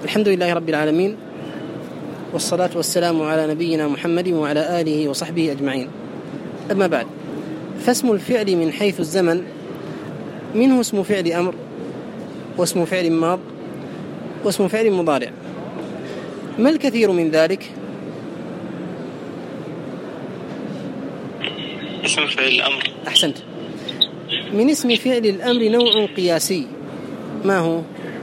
الحمد لله رب العالمين، والصلاة والسلام على نبينا محمد وعلى آله وصحبه أجمعين. أما بعد، فاسم الفعل من حيث الزمن منه اسم فعل أمر، واسم فعل ماض، واسم فعل مضارع. ما الكثير من ذلك؟ اسم فعل الأمر. أحسنت. من اسم فعل الأمر نوع قياسي، ما هو؟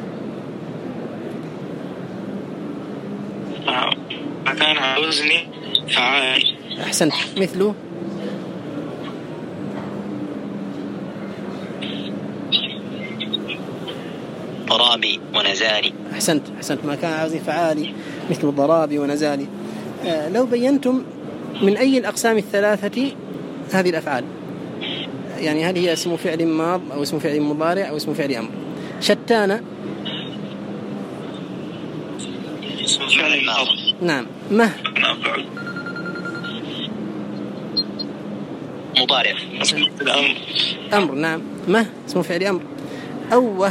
كان على وزن فعال. أحسنت. مثله؟ ضرابي ونزالي. أحسنت. ما كان على وزن فعالي مثل ضرابي ونزالي. لو بينتم من أي الأقسام الثلاثة هذه الأفعال، يعني هل هي اسم فعل ماض أو اسم فعل مضارع أو اسم فعل أمر؟ شتان اسم فعل ماض. نعم. مه مضارع. أمر. نعم. مه اسم فعل أمر. أوه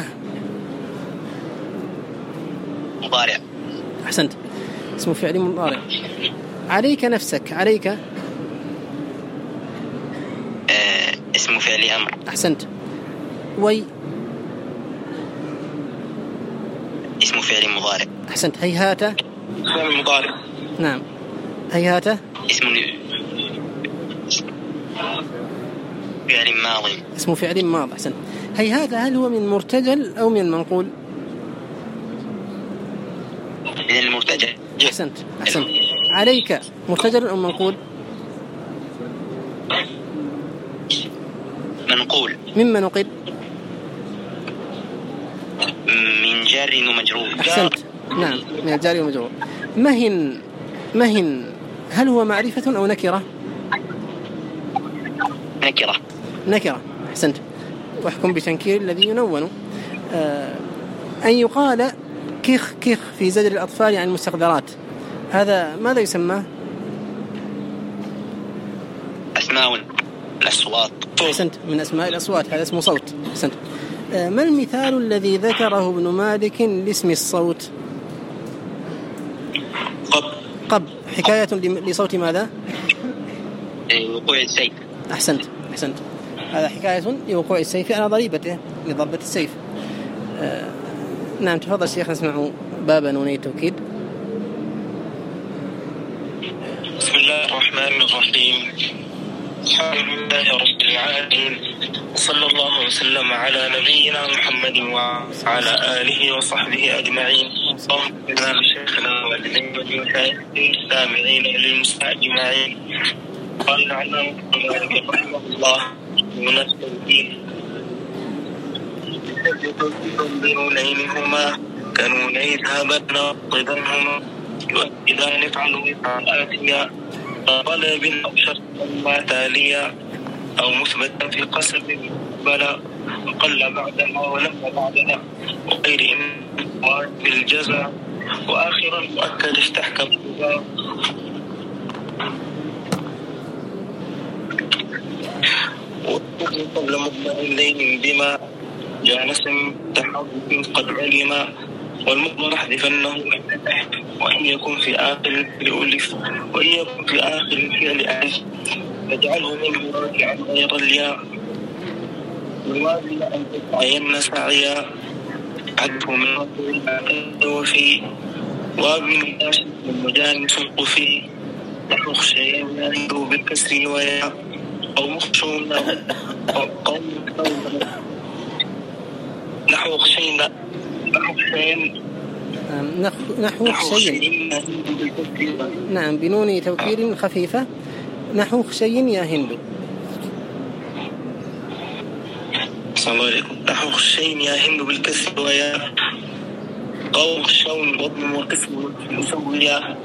مضارع. أحسنت، اسم فعل مضارع. عليك نفسك، عليك اسم فعل أمر. أحسنت. وي اسم فعل مضارع. أحسنت. هيهات فعل مضارع. نعم. هيهات اسم فعل ماض. اسم فعل ماض. أحسنت. هيهات هل هو من مرتجل أو من المنقول؟ من المرتجل. أحسنت. عليك مرتجل أو منقول؟ منقول. مما نقل؟ من جار ومجرور. أحسنت. نعم، من الجار ومجرور. مهن هل هو معرفة أو نكرة؟ نكرة. أحسنت. واحكم بتنكير الذي ينون. أن يقال كخ في زجر الأطفال عن المستقذرات، هذا ماذا يسمى؟ أسماء الأصوات. أحسنت، من أسماء الأصوات، هذا اسمه صوت. أحسنت. ما المثال الذي ذكره ابن مالك لاسم الصوت؟ قب. حكاية لصوت ماذا؟ وقوع السيف. أحسنت. هذا حكاية لوقوع السيف على ضريبته لضربة السيف. نعم، تفضل شيخ، نسمع باب نوني التوكيد. بسم الله الرحمن الرحيم. الحمد لله رب العالمين، وصلى الله وسلم على نبينا محمد وعلى آله وصحبه أجمعين. اللهم اغفر لشيخنا والدين والسامعين للمستمعين. قال العلامة مالك رحمه الله من التوكيد بنونينهما كنوني ذهبا نقضنهما وإذا نفعل آتيا طلب أو شرط ما تاليا أو مثبتا في قسم بلا وقل بعدنا ولما بعدنا وغير بالجزاء وآخرا مؤكد استحكم الجزاء. قبل مضمر الليل بما جاء نسم تحرك قد علم والمضمر احذفنه وإن يكن في آخر الفعل ألف وإن يكن في آخر الفعل ألف فاجعله منه راجعا غير الياء والواجب أن تتعين سعيا عده من رجل وفي وابن ناشد المجانس القفي نحو خشيا يهدو بالكسر ويا أو مخشون نحو خشين نحو خشين. نعم، بنون توكير خفيفة. نحو خشين يا هند. السلام عليكم. نحو خشين يا هند بالكسر ويا قوم خشون وضم وقسم مسويا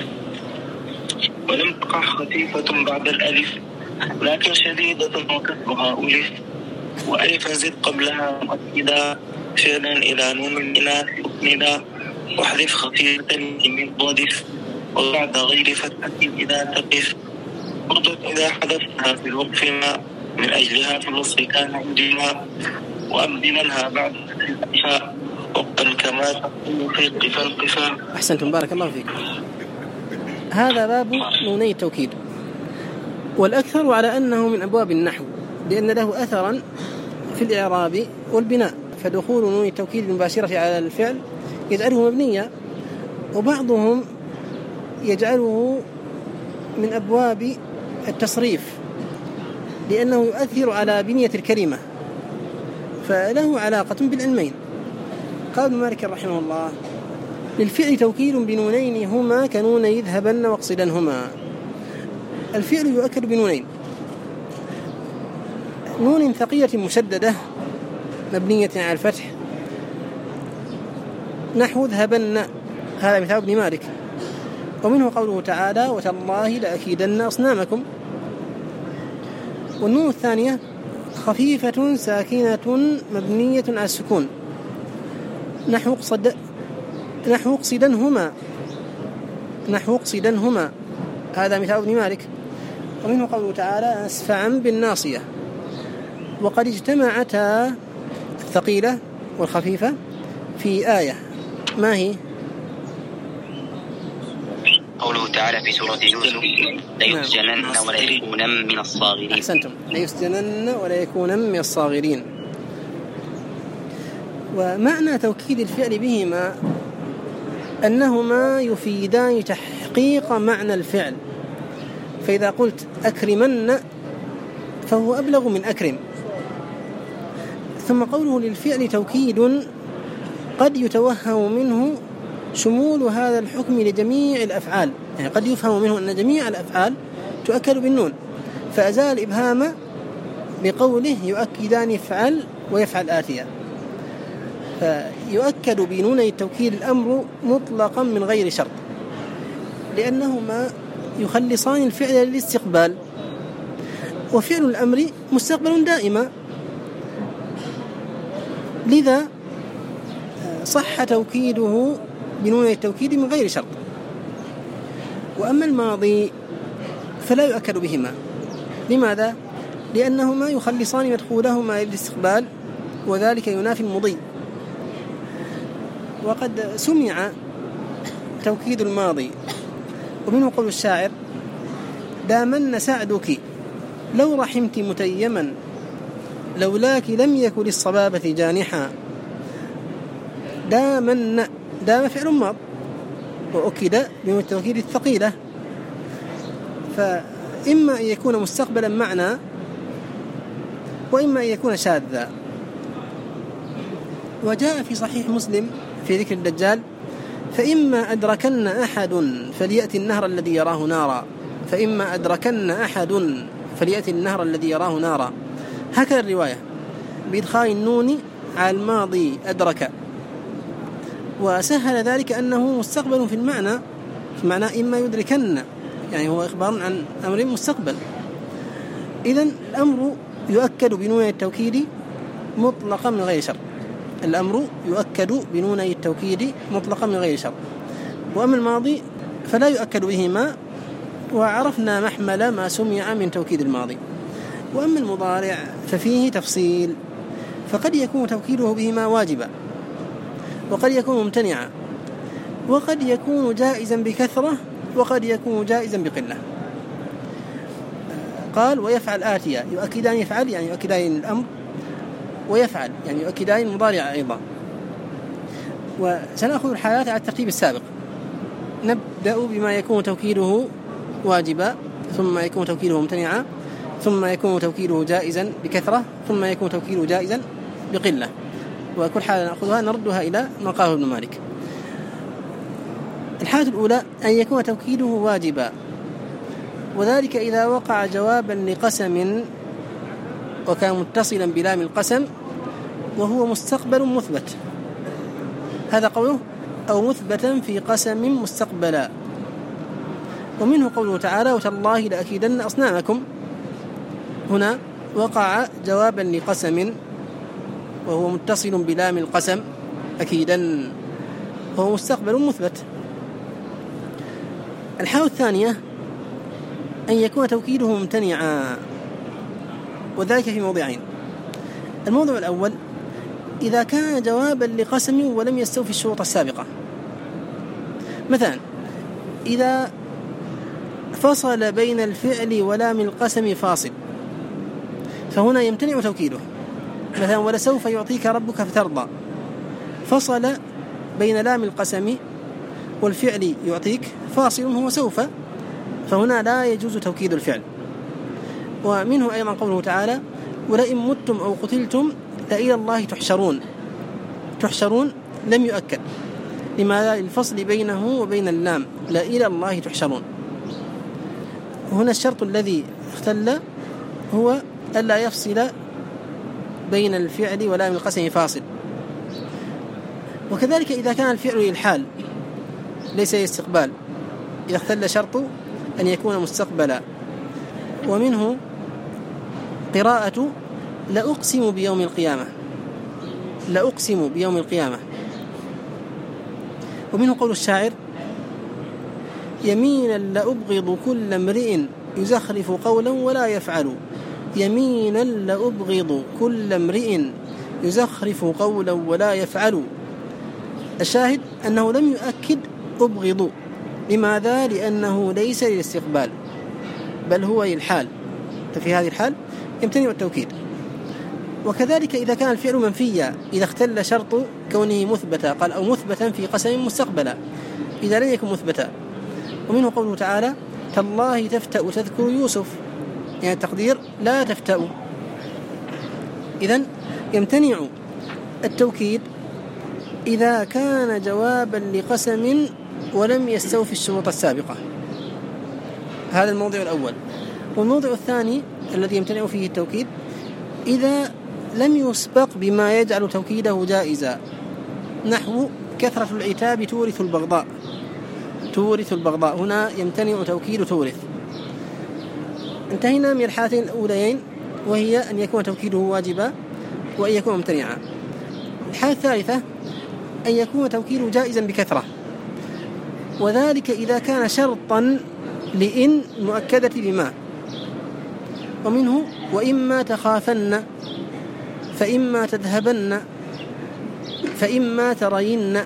ولم تقع خفيفة بعد الألف لكن شديدة وكسرها ألف وألف زد قبلها مؤكدا فعلا إلى نون الإناث أسندا واحذف خفيفة من ضدف وبعد غير فتحة إذا تقف برضت إذا حدثها في الوقف ما من أجلها في الوصف كان عندما وأبدلنها بعد الفتحة وقتا كما تقول في قفا القفا. أحسنتم، بارك الله فيكم. هذا باب نوني التوكيد، والأكثر على أنه من أبواب النحو، لأن له أثرا في الإعراب والبناء، فدخول نون التوكيد المباشرة على الفعل يجعله مبنيا، وبعضهم يجعله من أبواب التصريف لأنه يؤثر على بنية الكلمة، فله علاقة بالعلمين. قال ابن مالك رحمه الله: للفعل توكيد بنونين هما كنوني اذهبن واقصدنهما. الفعل يؤكد بنونين: نون ثقيلة مشددة مبنية على الفتح، نحو اذهبن، هذا مثال ابن مالك. ومنه قوله تعالى: وتالله لأكيدن أصنامكم. والنون الثانية خفيفة ساكنة مبنية على السكون، نحو اقصدنهما، هذا مثال ابن مالك. ومنه قوله تعالى: أسفعا بالناصية. وقد اجتمعتا الثقيلة والخفيفة في آية، ما هي؟ قوله تعالى في سورة يوسف: ليسجنن ولا يكونن من الصاغرين. أحسنتم، ليسجنن ولا يكونن من الصاغرين. ومعنى توكيد الفعل بهما أنهما يفيدان تحقيق معنى الفعل، فإذا قلت أكرمن فهو أبلغ من أكرم. ثم قوله للفعل توكيد قد يتوهم منه شمول هذا الحكم لجميع الأفعال، يعني قد يفهم منه أن جميع الأفعال تؤكد بالنون، فأزال الإبهام بقوله يؤكدان يفعل ويفعل آتيا. فيؤكد بنوني التوكيد الأمر مطلقا من غير شرط، لأنهما يخلصان الفعل للاستقبال، وفعل الأمر مستقبل دائما، لذا صح توكيده بنون التوكيد من غير شرط. وأما الماضي فلا يؤكد بهما. لماذا؟ لأنهما يخلصان مدخولهما للاستقبال، وذلك ينافي المضي. وقد سمع توكيد الماضي، ومنه قول الشاعر: دامن سعدك لو رحمت متيما، لولاك لم يكن للصبابة جانحا. دام فعل ماض، وأكد بنون التوكيد الثقيلة، فإما أن يكون مستقبلا معنى، وإما أن يكون شاذا. وجاء في صحيح مسلم في ذكر الدجال: فإما أدركن أحد فليأتي النهر الذي يراه نارا، فإما أدركن أحد فليأتي النهر الذي يراه نارا. هكذا الرواية بإدخال النون على الماضي أدرك، وسهل ذلك أنه مستقبل في المعنى إما يدركن، يعني هو إخبار عن أمر مستقبل. إذن الأمر يؤكد بنون التوكيد مطلقا من غير شرط. الأمر يؤكد بنون التوكيد مطلقا من غير شرط. وأما الماضي فلا يؤكد بهما، وعرفنا محمل ما سمع من توكيد الماضي. وأما المضارع ففيه تفصيل، فقد يكون توكيده بهما واجبا، وقد يكون ممتنعا، وقد يكون جائزا بكثرة، وقد يكون جائزا بقلة. قال: ويفعل آتيا، يؤكدان يفعل يعني يؤكدان الأمر، ويفعل يعني يؤكدان المضارع أيضا. وسنأخذ الحالات على الترتيب السابق. نبدأ بما يكون توكيده واجبا، ثم يكون توكيده ممتنعا، ثم يكون توكيده جائزا بكثرة، ثم يكون توكيده جائزا بقلة. وكل حالة نأخذها نردها إلى ما قاله ابن مالك. الحالة الأولى أن يكون توكيده واجبا، وذلك إذا وقع جوابا لقسم وكان متصلا بلام القسم وهو مستقبل مثبت، هذا قوله أو مثبتا في قسم مستقبلا. ومنه قوله تعالى: وتالله لأكيدن أصنامكم. هنا وقع جوابا لقسم وهو متصل بلام القسم أكيدا، وهو مستقبل مثبت. الحالة الثانية أن يكون توكيده ممتنعا، وذلك في موضعين. الموضع الأول إذا كان جوابا لقسم ولم يستوفي الشروط السابقة. مثلا إذا فصل بين الفعل ولام القسم فاصل، فهنا يمتنع توكيده. مثلا ولسوف يعطيك ربك فترضى، فصل بين لام القسم والفعل يعطيك، فاصل هو سوف، فهنا لا يجوز توكيد الفعل. ومنه أيضا قوله تعالى ولئن متم أو قتلتم لإلى الله تحشرون. تحشرون لم يؤكد، لماذا؟ الفصل بينه وبين اللام، لإلى الله تحشرون. هنا الشرط الذي اختل هو ألا يفصل بين الفعل ولام القسم فاصل. وكذلك إذا كان الفعل للحال ليس استقبال، إذا اختل شرط أن يكون مستقبلا. ومنه قراءة لأقسم بيوم القيامة، لأقسم بيوم القيامة. ومنه قول الشاعر يمينا لأبغض كل امرئ يزخرف قولا ولا يفعل، يمينا لأبغض كل امرئ يزخرف قولا ولا يفعل. الشاهد أنه لم يؤكد أبغض، لماذا؟ لأنه ليس للاستقبال بل هو للحال، ففي هذه الحال يمتنع التوكيد. وكذلك إذا كان الفعل منفيا، إذا اختل شرط كونه مثبتا، قال أو مثبتا في قسم مستقبلا، إذا لم يكن مثبتا. ومنه قوله تعالى تالله تفتأ تذكر يوسف، يعني التقدير لا تفتأ. إذن يمتنع التوكيد إذا كان جوابا لقسم ولم يستوفي الشروط السابقة. هذا الموضوع الأول. والموضوع الثاني الذي يمتنع فيه التوكيد إذا لم يسبق بما يجعل توكيده جائزا، نحو كثرة العتاب تورث البغضاء، تورث البغضاء، هنا يمتنع توكيد تورث. انتهينا من الحالتين الأوليين، وهي أن يكون توكيده واجبا وأن يكون ممتنعا. الحالة الثالثة أن يكون توكيده جائزا بكثرة، وذلك إذا كان شرطا لإن مؤكدة بما. ومنه وإما تخافن فإما تذهبن فإما ترين.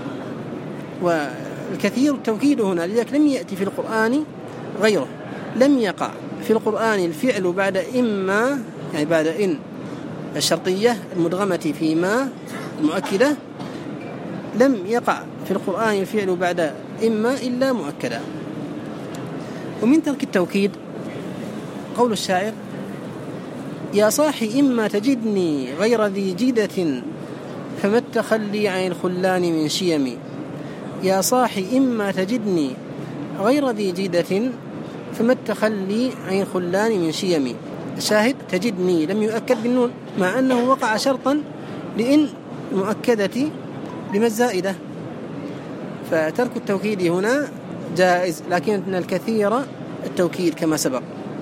والكثير التوكيد هنا، لذلك لم يأتي في القرآن غيره، لم يقع في القرآن الفعل بعد إما، يعني بعد إن الشرطية المدغمة في ما المؤكدة، لم يقع في القرآن الفعل بعد إما إلا مؤكدا. ومن ترك التوكيد قول الشاعر يا صاحي إما تجدني غير ذي جدة فما التخلي عن الخلان من شيمي. يا صاحي إما تجدني غير ذي جدة فما التخلي عن الخلان من شيمي. الشاهد تجدني لم يؤكد بالنون، مع أنه وقع شرطا لإن مؤكدة بما الزائدة، فترك التوكيد هنا جائز، لكن الكثير التوكيد كما سبق.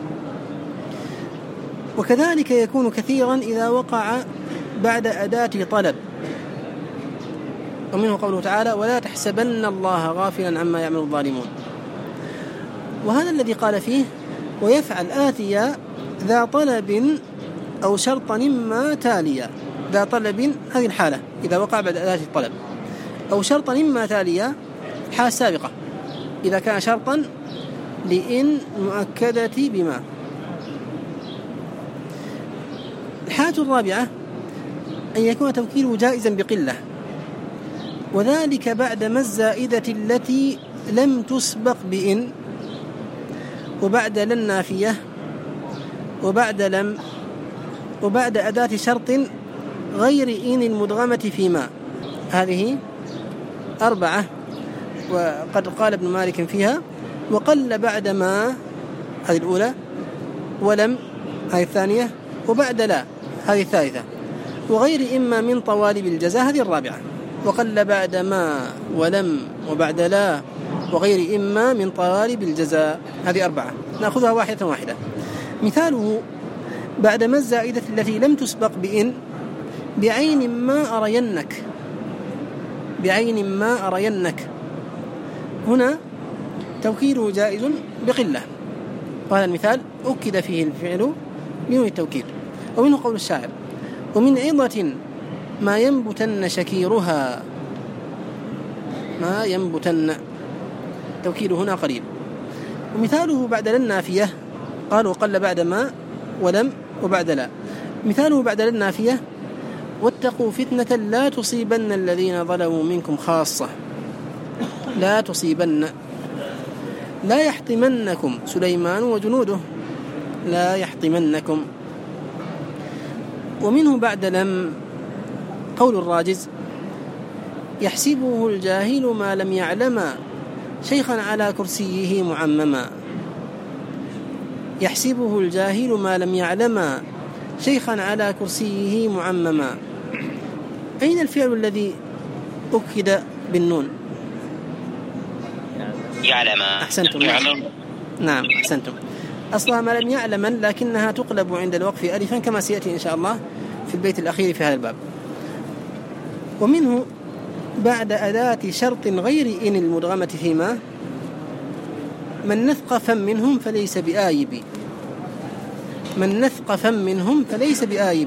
وكذلك يكون كثيرا إذا وقع بعد أداة طلب. ومنه قوله تعالى ولا تحسبن الله غافلا عما يعمل الظالمون. وهذا الذي قال فيه ويفعل آتيا ذا طلب أو شرطا إما تاليا. ذا طلب هذه الحالة إذا وقع بعد أداة الطلب، أو شرطا إما تاليا الحالة السابقة إذا كان شرطا لإن مؤكدة بما. الحالة الرابعة أن يكون توكيله جائزا بقلة، وذلك بعد ما الزائدة التي لم تسبق بإن، وبعد لن نافية، وبعد لم، وبعد أداة شرط غير إن المدغمة فيما. هذه أربعة، وقد قال ابن مالك فيها وقل بعد ما، هذه الأولى، ولم هذه الثانية، وبعد لا هذه الثالثة، وغير إما من طوالب الجزاء هذه الرابعة. وقل بعد ما ولم وبعد لا وغير إما من طوالب الجزاء هذه أربعة. نأخذها واحدة واحدة. مثاله بعد ما الزائدة التي لم تسبق بإن بعين ما أرينك، بعين ما أرينك، هنا توكيده جائز بقلة، وهذا المثال أكد فيه الفعل بدون التوكيد. ومنه قول الشاعر ومن عظة ما ينبتن شكيرها، ما ينبتن، توكيد هنا قليل. ومثاله بعد لا النافية، قالوا قل بعد ما ولم وبعد لا. مثاله بعد لا النافية: واتقوا فتنة لا تصيبن الذين ظلموا منكم خاصة. لا تصيبن، لا يحطمنكم سليمان وجنوده، لا يحطمنكم. ومنه بعد لم قول الراجز: يحسبه الجاهل ما لم يعلم شيخا على كرسيه معمما. يحسبه الجاهل ما لم يعلم شيخا على كرسيه معمما. أين الفعل الذي أكد بالنون؟ يعلم. أحسنتم. نعم أحسنتم. أصلها ما لم يعلم، لكنها تقلب عند الوقف ألفا كما سيأتي إن شاء الله في البيت الأخير في هذا الباب. ومنه بعد أداة شرط غير إن المدغمة فيما: من نثقف منهم فليس بآيب. من نثقف منهم فليس بآيب.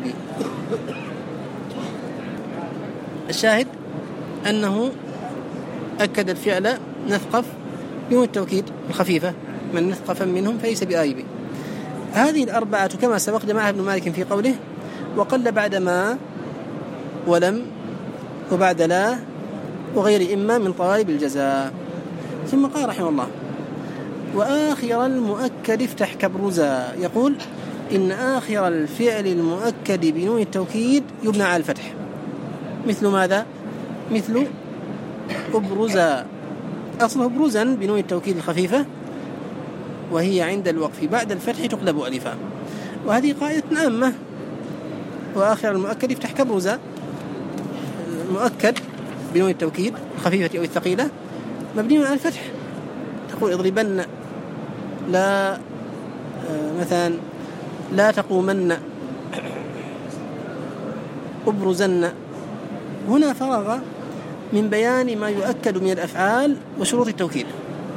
الشاهد أنه أكد الفعل نثقف بنون التوكيد الخفيفة: من نثقف منهم فليس بآيب. هذه الأربعة كما سبق جماعة ابن مالك في قوله: وقل بعد ما ولم وبعد لا وغير إما من طوالب الجزاء. ثم قال رحمه الله: وآخر المؤكد افتح كبرزا. يقول: إن آخر الفعل المؤكد بنون التوكيد يبنى على الفتح. مثل ماذا؟ مثل أبرزا، أصله بروزا بنون التوكيد الخفيفة، وهي عند الوقف بعد الفتح تقلب ألفا. وهذه قاعدة عامة: وآخر المؤكد افتح كبرزا. المؤكد بنون التوكيد الخفيفة أو الثقيلة مبني على الفتح. تقول اضربن، لا مثلا لا تقومن، أبرزن. هنا فرغ من بيان ما يؤكد من الأفعال وشروط التوكيد،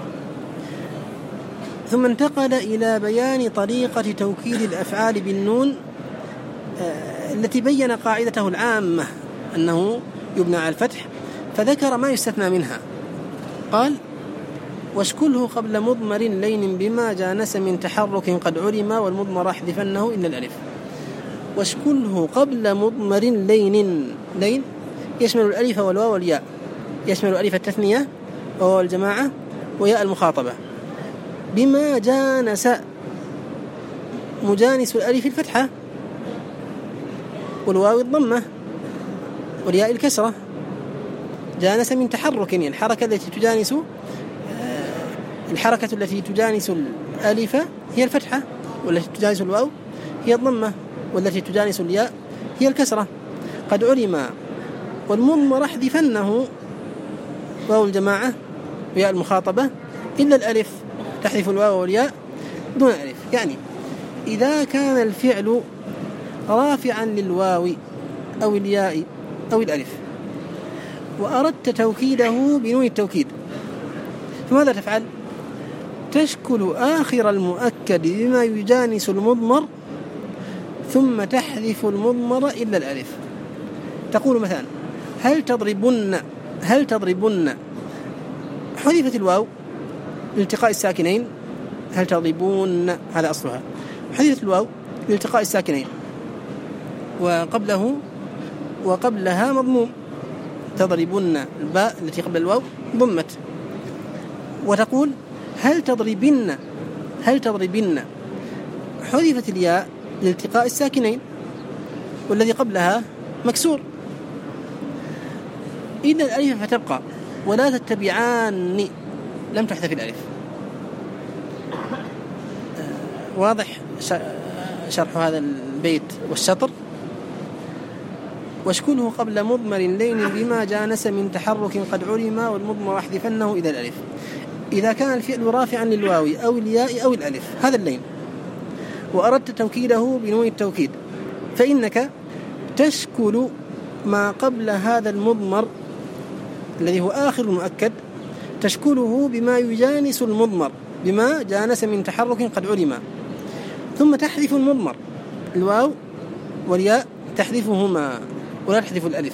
ثم انتقل إلى بيان طريقة توكيد الأفعال بالنون التي بين قاعدته العامة أنه يبنى على الفتح، فذكر ما يستثنى منها. قال: واشكله قبل مضمر لين بما جانس من تحرك قد علم والمضمر احذفنه إلا الألف. واشكله قبل مضمر لين، لين يشمل الألف والواو والياء، يشمل ألف التثنية وواو الجماعة وياء المخاطبة. بما جانس، مجانس الألف الفتحة والواو الضمة والياء الكسرة. جانس من تحرك، يعني الحركة التي تجانس الألف هي الفتحة، والتي تجانس الواو هي الضمة، والتي تجانس الياء هي الكسرة. قد علم والمضمر احذفنه واو الجماعة وياء المخاطبة إلا الألف، تحذف الواو والياء دون الألف. يعني إذا كان الفعل رافعا للواو أو الياء أو الألف وأردت توكيده بنون التوكيد، فماذا تفعل؟ تشكل آخر المؤكد بما يجانس المضمر ثم تحذف المضمر إلا الألف. تقول مثلا: هل تضربن، حذفت الواو لالتقاء الساكنين، هل تضربون هذا أصلها، حذفت الواو لالتقاء الساكنين، وقبلها مضموم، تضربن، الباء التي قبل الواو ضمت. وتقول: هل تضربن، حذفت الياء لالتقاء الساكنين والذي قبلها مكسور إلا الألف فتبقى، ولا تتبعان، لم تحذف الألف. واضح شرح هذا البيت والشطر؟ واشكله قبل مضمر لين بما جانس من تحرك قد علم والمضمر احذفنه إلى الألف. إذا كان الفعل رافعا للواو أو الياء أو الألف، هذا اللين، وأردت توكيده بنون التوكيد، فإنك تشكل ما قبل هذا المضمر الذي هو آخر المؤكد، تشكله بما يجانس المضمر، بما جانس من تحرك قد علم، ثم تحذف المضمر، الواو والياء تحذفهما ولا تحذف الألف.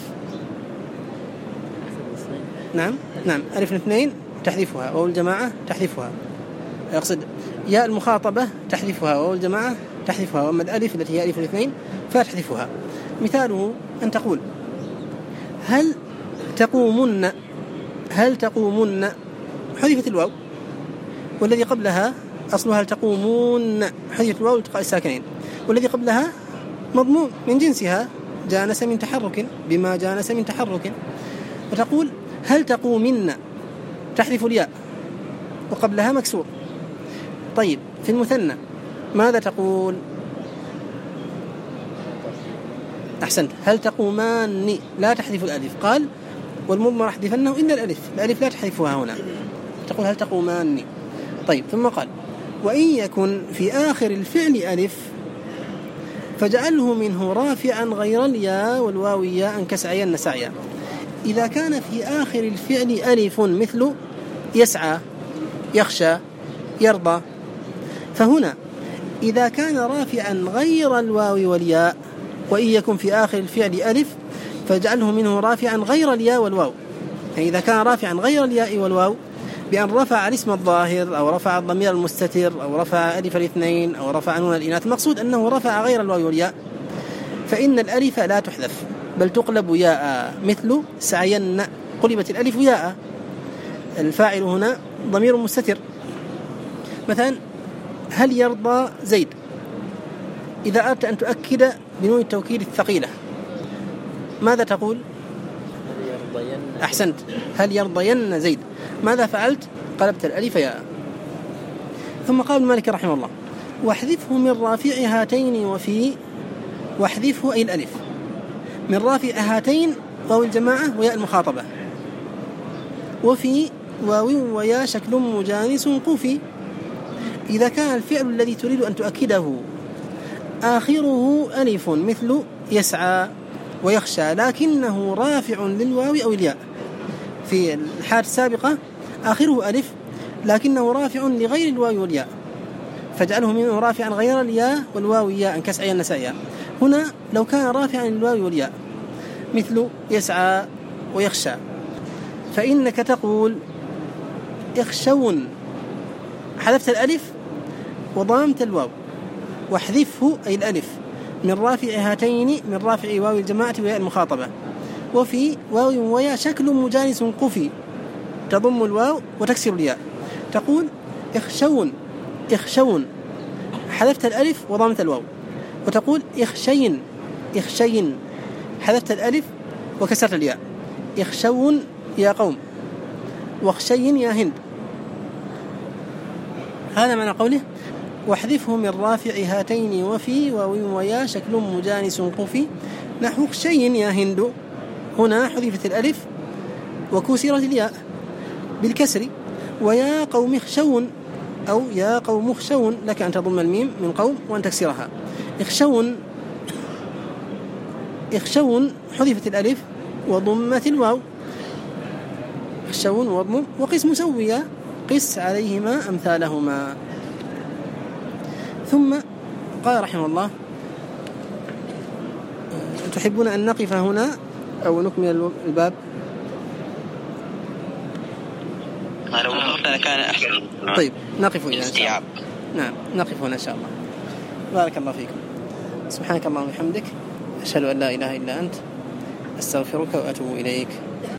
نعم ألف الاثنين تحذفها، واو الجماعة تحذفها، أقصد ياء المخاطبة تحذفها، واو الجماعة تحذفها، وأما الألف التي هي ألف الاثنين فتحذفها. مثاله أن تقول هل تقومن حذفت الواو، والذي قبلها أصلها هل تقومون، حذفت الواو لالتقاء الساكنين، والذي قبلها مضموم من جنسها جانس من تحرك بما جانس من تحرك. وتقول هل تقومن تحذف الياء وقبلها مكسور. طيب في المثنى ماذا تقول؟ أحسنت، هل تقومان لا تحذف الألف، قال والمضمر احذفنه إلا الألف لا تحذفها هنا، تقول هل تقومان. طيب ثم قال وإن يكن في آخر الفعل ألف فجعله منه رافعا غير الياء والواو ياء كسعين سعيا. إذا كان في آخر الفعل ألف مثل يسعى يخشى يرضى، فهنا إذا كان رافعا غير الواو والياء، وإن يكن في آخر الفعل ألف فاجعله منه رافعا غير الياء والواو، يعني إذا كان رافعا غير الياء والواو بأن رفع الاسم الظاهر أو رفع الضمير المستتر أو رفع ألف الاثنين أو رفع نون الإناث، المقصود أنه رفع غير الواو والياء، فإن الألف لا تحذف بل تقلب ياء، مثل سعين قلبت الألف ياء، الفاعل هنا ضمير مستتر. مثلا هل يرضى زيد، إذا أردت أن تؤكد بنون التوكيد الثقيلة ماذا تقول؟ أحسنت، هل يرضين زيد، ماذا فعلت؟ قلبت الألف ياء. ثم قال مالك رحمه الله واحذفه من رافع هاتين وفي، واحذفه أي الألف من رافع هاتين واو الجماعة وياء المخاطبة، وفي واو ويا شكل مجانس قوفي، إذا كان الفعل الذي تريد أن تؤكده آخره ألف مثل يسعى ويخشى لكنه رافع للواو أو الياء، في الحالة السابقة آخره ألف لكنه رافع لغير الواو والياء فاجعله منه رافعا غير الياء والواو ياء كسعين سعيا. هنا لو كان رافعا للواو والياء مثل يسعى ويخشى فإنك تقول اخشون، حذفت الألف وضممت الواو، واحذفه أي الألف من رافع هاتين من رافع واو الجماعة وياء المخاطبة، وفي واو ويا شكل مجانس قفي تضم الواو وتكسر الياء، تقول اخشون حذفت الألف وضممت الواو، وتقول اخشين حذفت الألف وكسرت الياء، اخشون يا قوم واخشين يا هند. هذا معنى قوله واحذفه من رافع هاتين وفي واو ويا شكل مجانس قفي، نحو خشين يا هند، هنا حذفت الألف وكسرت الياء بالكسر، ويا قوم اخشون أو يا قوم اخشون، لك أن تضم الميم من قوم وأن تكسرها، اخشون حذفت الألف وضمت الواو، اخشون وضم وقس مسوية قس عليهما أمثالهما. ثم قال رحمه الله تحبون أن نقف هنا أو نكمل الباب؟ لو وقفنا كان أحسن. طيب نقف هنا إن شاء الله. نعم نقف هنا إن شاء الله. بارك الله فيكم. سبحانك اللهم وبحمدك أشهد أن لا إله إلا أنت أستغفرك وأتوب إليك.